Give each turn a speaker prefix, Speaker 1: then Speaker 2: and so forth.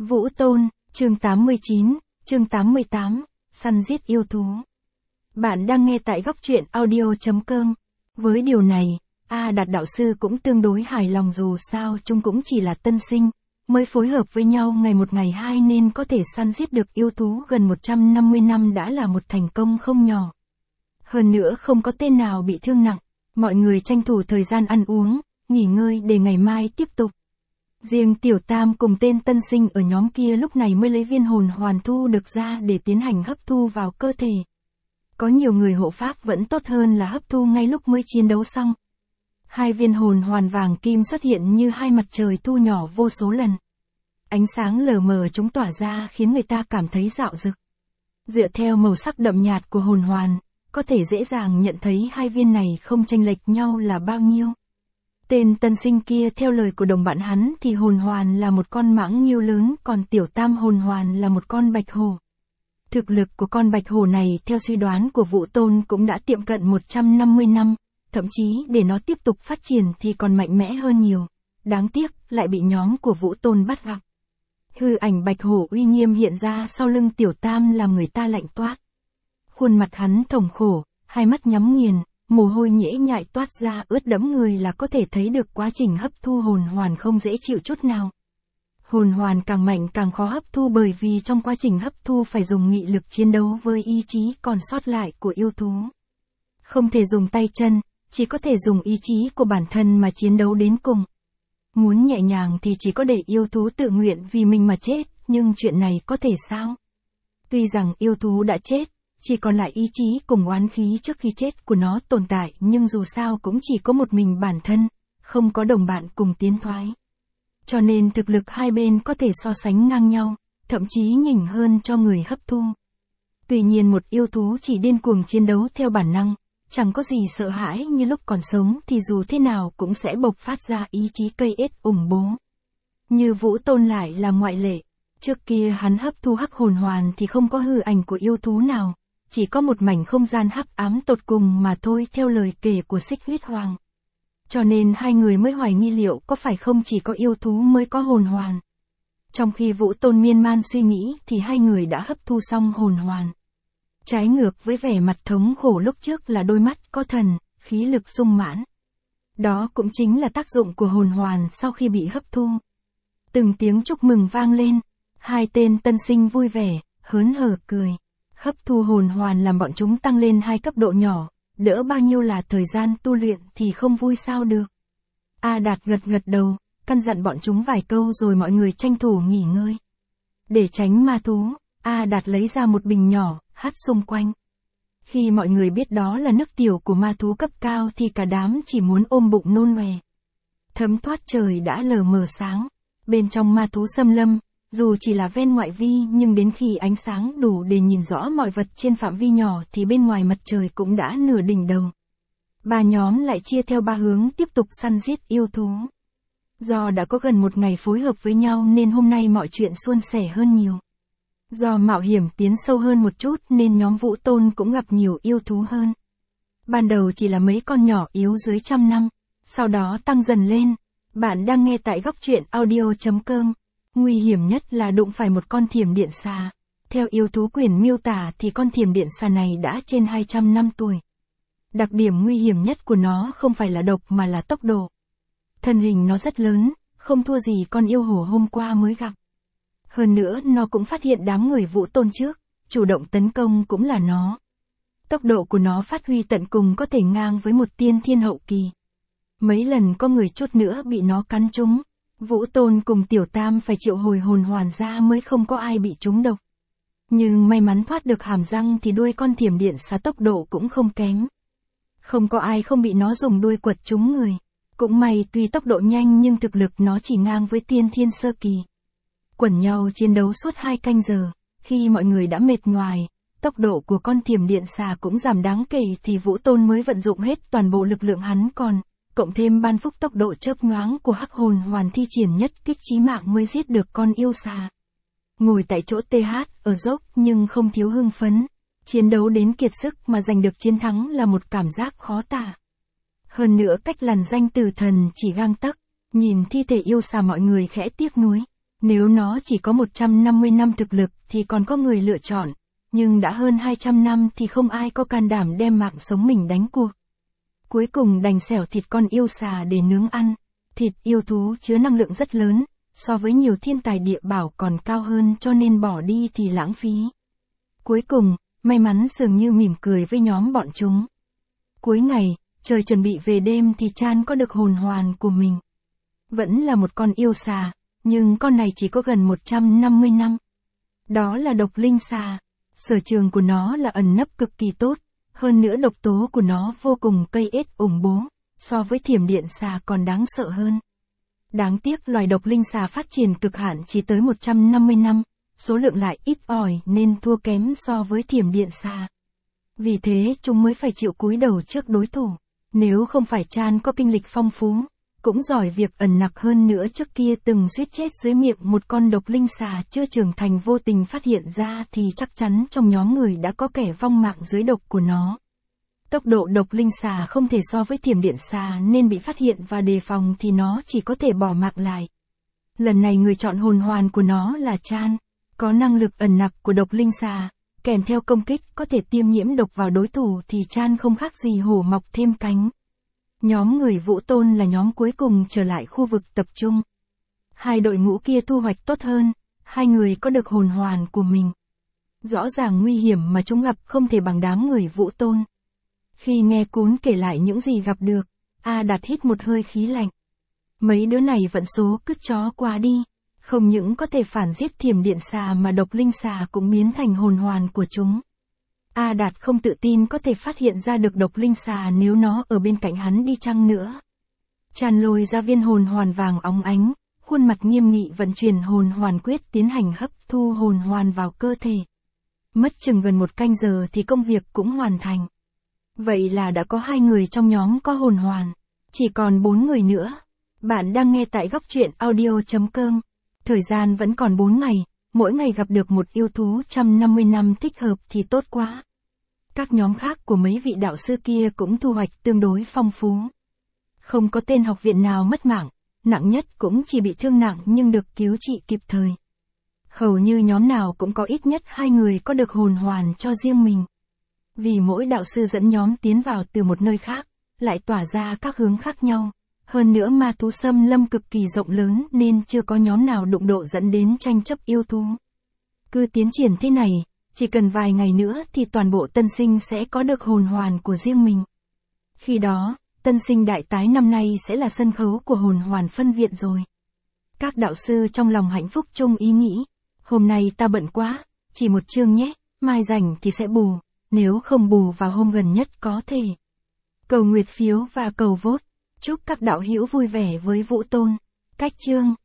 Speaker 1: Vũ Tôn, chương 89, chương 88, săn giết yêu thú. Bạn đang nghe tại góc truyện audio.com. Với điều này, A Đạt đạo sư cũng tương đối hài lòng, dù sao chúng cũng chỉ là tân sinh, mới phối hợp với nhau ngày một ngày hai nên có thể săn giết được yêu thú gần 150 năm đã là một thành công không nhỏ. Hơn nữa không có tên nào bị thương nặng, mọi người tranh thủ thời gian ăn uống, nghỉ ngơi để ngày mai tiếp tục. Riêng Tiểu Tam cùng tên tân sinh ở nhóm kia lúc này mới lấy viên hồn hoàn thu được ra để tiến hành hấp thu vào cơ thể. Có nhiều người hộ pháp vẫn tốt hơn là hấp thu ngay lúc mới chiến đấu xong. Hai viên hồn hoàn vàng kim xuất hiện như hai mặt trời thu nhỏ vô số lần. Ánh sáng lờ mờ chúng tỏa ra khiến người ta cảm thấy rạo rực. Dựa theo màu sắc đậm nhạt của hồn hoàn, có thể dễ dàng nhận thấy hai viên này không chênh lệch nhau là bao nhiêu. Tên tân sinh kia theo lời của đồng bạn hắn thì hồn hoàn là một con mãng nghiêu lớn, còn Tiểu Tam hồn hoàn là một con bạch hổ. Thực lực của con bạch hổ này theo suy đoán của Vũ Tôn cũng đã tiệm cận 150 năm, thậm chí để nó tiếp tục phát triển thì còn mạnh mẽ hơn nhiều. Đáng tiếc lại bị nhóm của Vũ Tôn bắt gặp. Hư ảnh bạch hổ uy nghiêm hiện ra sau lưng Tiểu Tam làm người ta lạnh toát. Khuôn mặt hắn thống khổ, hai mắt nhắm nghiền, mồ hôi nhễ nhại toát ra ướt đẫm người là có thể thấy được quá trình hấp thu hồn hoàn không dễ chịu chút nào. Hồn hoàn càng mạnh càng khó hấp thu bởi vì trong quá trình hấp thu phải dùng nghị lực chiến đấu với ý chí còn sót lại của yêu thú. Không thể dùng tay chân, chỉ có thể dùng ý chí của bản thân mà chiến đấu đến cùng. Muốn nhẹ nhàng thì chỉ có để yêu thú tự nguyện vì mình mà chết, nhưng chuyện này có thể sao? Tuy rằng yêu thú đã chết, chỉ còn lại ý chí cùng oán khí trước khi chết của nó tồn tại, nhưng dù sao cũng chỉ có một mình bản thân, không có đồng bạn cùng tiến thoái. Cho nên thực lực hai bên có thể so sánh ngang nhau, thậm chí nhỉnh hơn cho người hấp thu. Tuy nhiên một yêu thú chỉ điên cuồng chiến đấu theo bản năng, chẳng có gì sợ hãi như lúc còn sống thì dù thế nào cũng sẽ bộc phát ra ý chí cây ết ủng bố. Như Vũ Tôn lại là ngoại lệ, trước kia hắn hấp thu hắc hồn hoàn thì không có hư ảnh của yêu thú nào. Chỉ có một mảnh không gian hắc ám tột cùng mà thôi theo lời kể của Xích Huyết Hoàng. Cho nên hai người mới hoài nghi liệu có phải không chỉ có yêu thú mới có hồn hoàn. Trong khi Vũ Tôn miên man suy nghĩ thì hai người đã hấp thu xong hồn hoàn. Trái ngược với vẻ mặt thống khổ lúc trước là đôi mắt có thần, khí lực sung mãn. Đó cũng chính là tác dụng của hồn hoàn sau khi bị hấp thu. Từng tiếng chúc mừng vang lên, hai tên tân sinh vui vẻ, hớn hở cười. Hấp thu hồn hoàn làm bọn chúng tăng lên 2 cấp độ nhỏ, đỡ bao nhiêu là thời gian tu luyện thì không vui sao được. A Đạt gật đầu, căn dặn bọn chúng vài câu rồi mọi người tranh thủ nghỉ ngơi. Để tránh ma thú, A Đạt lấy ra một bình nhỏ, hắt xung quanh. Khi mọi người biết đó là nước tiểu của ma thú cấp cao thì cả đám chỉ muốn ôm bụng nôn ọe. Thấm thoát trời đã lờ mờ sáng, bên trong ma thú xâm lâm. Dù chỉ là ven ngoại vi nhưng đến khi ánh sáng đủ để nhìn rõ mọi vật trên phạm vi nhỏ thì bên ngoài mặt trời cũng đã nửa đỉnh đầu. Ba nhóm lại chia theo ba hướng tiếp tục săn giết yêu thú. Do đã có gần một ngày phối hợp với nhau nên hôm nay mọi chuyện suôn sẻ hơn nhiều. Do mạo hiểm tiến sâu hơn một chút nên nhóm Vũ Tôn cũng gặp nhiều yêu thú hơn. Ban đầu chỉ là mấy con nhỏ yếu dưới 100 năm, sau đó tăng dần lên. Bạn đang nghe tại góc truyện audio.com. Nguy hiểm nhất là đụng phải một con thiểm điện xà. Theo yêu thú quyển miêu tả thì con thiểm điện xà này đã trên 200 năm tuổi. Đặc điểm nguy hiểm nhất của nó không phải là độc mà là tốc độ. Thân hình nó rất lớn, không thua gì con yêu hổ hôm qua mới gặp. Hơn nữa nó cũng phát hiện đám người Vũ Tôn trước, chủ động tấn công cũng là nó. Tốc độ của nó phát huy tận cùng có thể ngang với một tiên thiên hậu kỳ. Mấy lần có người chút nữa bị nó cắn trúng. Vũ Tôn cùng Tiểu Tam phải triệu hồi hồn hoàn ra mới không có ai bị trúng độc. Nhưng may mắn thoát được hàm răng thì đuôi con thiểm điện xà tốc độ cũng không kém. Không có ai không bị nó dùng đuôi quật trúng người. Cũng may tuy tốc độ nhanh nhưng thực lực nó chỉ ngang với tiên thiên sơ kỳ. Quẩn nhau chiến đấu suốt 2 canh giờ, khi mọi người đã mệt nhoài, tốc độ của con thiểm điện xà cũng giảm đáng kể thì Vũ Tôn mới vận dụng hết toàn bộ lực lượng hắn còn. Cộng thêm ban phúc tốc độ chớp nhoáng của hắc hồn hoàn thi triển nhất kích chí mạng mới giết được con yêu xà. Ngồi tại chỗ TH ở dốc nhưng không thiếu hưng phấn. Chiến đấu đến kiệt sức mà giành được chiến thắng là một cảm giác khó tả. Hơn nữa cách lằn danh tử thần chỉ gang tấc, nhìn thi thể yêu xà mọi người khẽ tiếc nuối. Nếu nó chỉ có 150 năm thực lực thì còn có người lựa chọn, nhưng đã hơn 200 năm thì không ai có can đảm đem mạng sống mình đánh cuộc. Cuối cùng đành xẻo thịt con yêu xà để nướng ăn. Thịt yêu thú chứa năng lượng rất lớn, so với nhiều thiên tài địa bảo còn cao hơn, cho nên bỏ đi thì lãng phí. Cuối cùng, may mắn dường như mỉm cười với nhóm bọn chúng. Cuối ngày, trời chuẩn bị về đêm thì Chan có được hồn hoàn của mình. Vẫn là một con yêu xà, nhưng con này chỉ có gần 150 năm. Đó là độc linh xà. Sở trường của nó là ẩn nấp cực kỳ tốt, hơn nữa độc tố của nó vô cùng cây ết ủng bố, so với thiểm điện xà còn đáng sợ hơn. Đáng tiếc loài độc linh xà phát triển cực hạn chỉ tới 150 năm, số lượng lại ít ỏi nên thua kém so với thiểm điện xà. Vì thế chúng mới phải chịu cúi đầu trước đối thủ. Nếu không phải Chan có kinh lịch phong phú, cũng giỏi việc ẩn nặc hơn nữa, trước kia từng suýt chết dưới miệng một con độc linh xà chưa trưởng thành vô tình phát hiện ra thì chắc chắn trong nhóm người đã có kẻ vong mạng dưới độc của nó. Tốc độ độc linh xà không thể so với thiểm điện xà nên bị phát hiện và đề phòng thì nó chỉ có thể bỏ mạng lại. Lần này người chọn hồn hoàn của nó là Chan, có năng lực ẩn nặc của độc linh xà, kèm theo công kích có thể tiêm nhiễm độc vào đối thủ thì Chan không khác gì hổ mọc thêm cánh. Nhóm người Vũ Tôn là nhóm cuối cùng trở lại khu vực tập trung. Hai đội ngũ kia thu hoạch tốt hơn, hai người có được hồn hoàn của mình. Rõ ràng nguy hiểm mà chúng gặp không thể bằng đám người Vũ Tôn. Khi nghe Cún kể lại những gì gặp được, A Đạt hít một hơi khí lạnh. Mấy đứa này vận số cứt chó quá đi, không những có thể phản giết thiểm điện xà mà độc linh xà cũng biến thành hồn hoàn của chúng. A Đạt không tự tin có thể phát hiện ra được độc linh xà nếu nó ở bên cạnh hắn đi chăng nữa. Chan lôi ra viên hồn hoàn vàng óng ánh, khuôn mặt nghiêm nghị vận chuyển hồn hoàn quyết tiến hành hấp thu hồn hoàn vào cơ thể. Mất chừng gần 1 canh giờ thì công việc cũng hoàn thành. Vậy là đã có 2 người trong nhóm có hồn hoàn, chỉ còn 4 người nữa. Bạn đang nghe tại góc truyện audio.com. Thời gian vẫn còn 4 ngày, mỗi ngày gặp được một yêu thú 150 năm thích hợp thì tốt quá. Các nhóm khác của mấy vị đạo sư kia cũng thu hoạch tương đối phong phú. Không có tên học viện nào mất mạng, nặng nhất cũng chỉ bị thương nặng nhưng được cứu trị kịp thời. Hầu như nhóm nào cũng có ít nhất 2 người có được hồn hoàn cho riêng mình. Vì mỗi đạo sư dẫn nhóm tiến vào từ một nơi khác, lại tỏa ra các hướng khác nhau. Hơn nữa ma thú xâm lâm cực kỳ rộng lớn nên chưa có nhóm nào đụng độ dẫn đến tranh chấp yêu thú. Cứ tiến triển thế này, chỉ cần vài ngày nữa thì toàn bộ tân sinh sẽ có được hồn hoàn của riêng mình. Khi đó, tân sinh đại tái năm nay sẽ là sân khấu của hồn hoàn phân viện rồi. Các đạo sư trong lòng hạnh phúc chung ý nghĩ, hôm nay ta bận quá, chỉ một chương nhé, mai rảnh thì sẽ bù, nếu không bù vào hôm gần nhất có thể. Cầu nguyệt phiếu và cầu vote. Chúc các đạo hữu vui vẻ với Vũ Tôn. Cách chương